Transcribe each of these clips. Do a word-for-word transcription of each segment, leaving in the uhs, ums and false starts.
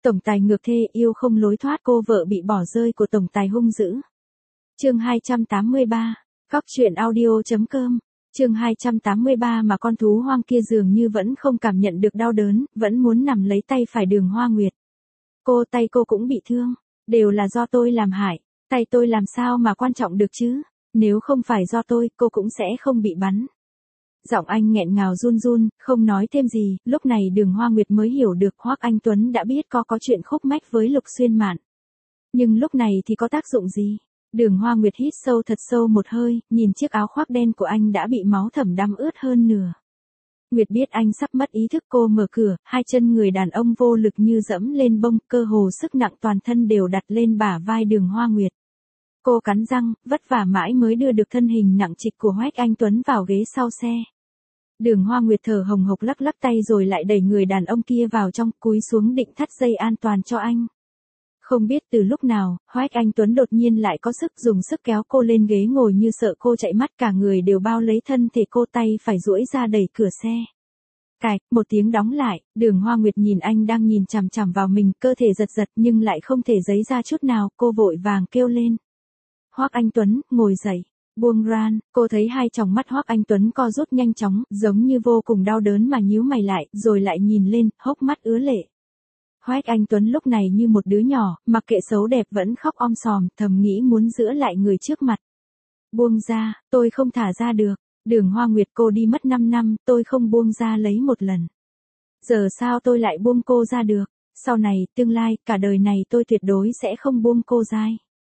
Tổng tài ngược thê yêu không lối thoát, cô vợ bị bỏ rơi của tổng tài hung dữ. Chương hai trăm tám mươi ba, Cóc truyện audio chấm com. Chương hai trăm tám mươi ba mà con thú hoang kia dường như vẫn không cảm nhận được đau đớn, vẫn muốn nằm lấy tay phải Đường Hoa Nguyệt. Cô, tay cô cũng bị thương, đều là do tôi làm hại, tay tôi làm sao mà quan trọng được chứ, nếu không phải do tôi, cô cũng sẽ không bị bắn. Giọng anh nghẹn ngào run run, không nói thêm gì, lúc này Đường Hoa Nguyệt mới hiểu được Hoắc Anh Tuấn đã biết có có chuyện khúc mắc với Lục Xuyên Mạn. Nhưng lúc này thì có tác dụng gì? Đường Hoa Nguyệt hít sâu thật sâu một hơi, nhìn chiếc áo khoác đen của anh đã bị máu thẩm đẫm ướt hơn nửa. Nguyệt biết anh sắp mất ý thức, cô mở cửa, hai chân người đàn ông vô lực như dẫm lên bông, cơ hồ sức nặng toàn thân đều đặt lên bả vai Đường Hoa Nguyệt. Cô cắn răng, vất vả mãi mới đưa được thân hình nặng trịch của Hoắc Anh Tuấn vào ghế sau xe. Đường Hoa Nguyệt thở hồng hộc lắc lắc tay rồi lại đẩy người đàn ông kia vào trong, cúi xuống định thắt dây an toàn cho anh. Không biết từ lúc nào, Hoắc Anh Tuấn đột nhiên lại có sức, dùng sức kéo cô lên ghế ngồi như sợ cô chạy mất, cả người đều bao lấy thân thể cô, tay phải duỗi ra đẩy cửa xe. Cạch, một tiếng đóng lại, Đường Hoa Nguyệt nhìn anh đang nhìn chằm chằm vào mình, cơ thể giật giật nhưng lại không thể giấy ra chút nào, cô vội vàng kêu lên. Hoắc Anh Tuấn, ngồi dậy. Buông ran, cô thấy hai tròng mắt Hoắc Anh Tuấn co rút nhanh chóng, giống như vô cùng đau đớn mà nhíu mày lại, rồi lại nhìn lên, hốc mắt ứa lệ. Hoắc Anh Tuấn lúc này như một đứa nhỏ, mặc kệ xấu đẹp vẫn khóc om sòm, thầm nghĩ muốn giữ lại người trước mặt. Buông ra, tôi không thả ra được. Đường Hoa Nguyệt, cô đi mất năm năm, tôi không buông ra lấy một lần. Giờ sao tôi lại buông cô ra được? Sau này, tương lai, cả đời này tôi tuyệt đối sẽ không buông cô ra.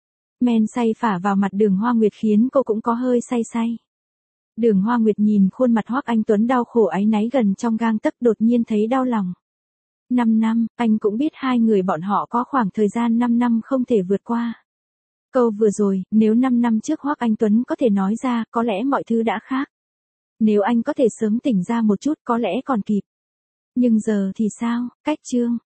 Men say phả vào mặt Đường Hoa Nguyệt khiến cô cũng có hơi say say. Đường Hoa Nguyệt nhìn khuôn mặt Hoắc Anh Tuấn đau khổ áy náy gần trong gang tấc, đột nhiên thấy đau lòng. Năm năm, anh cũng biết hai người bọn họ có khoảng thời gian năm năm không thể vượt qua. Câu vừa rồi, nếu năm năm trước Hoắc Anh Tuấn có thể nói ra, có lẽ mọi thứ đã khác. Nếu anh có thể sớm tỉnh ra một chút, có lẽ còn kịp. Nhưng giờ thì sao, cách chương.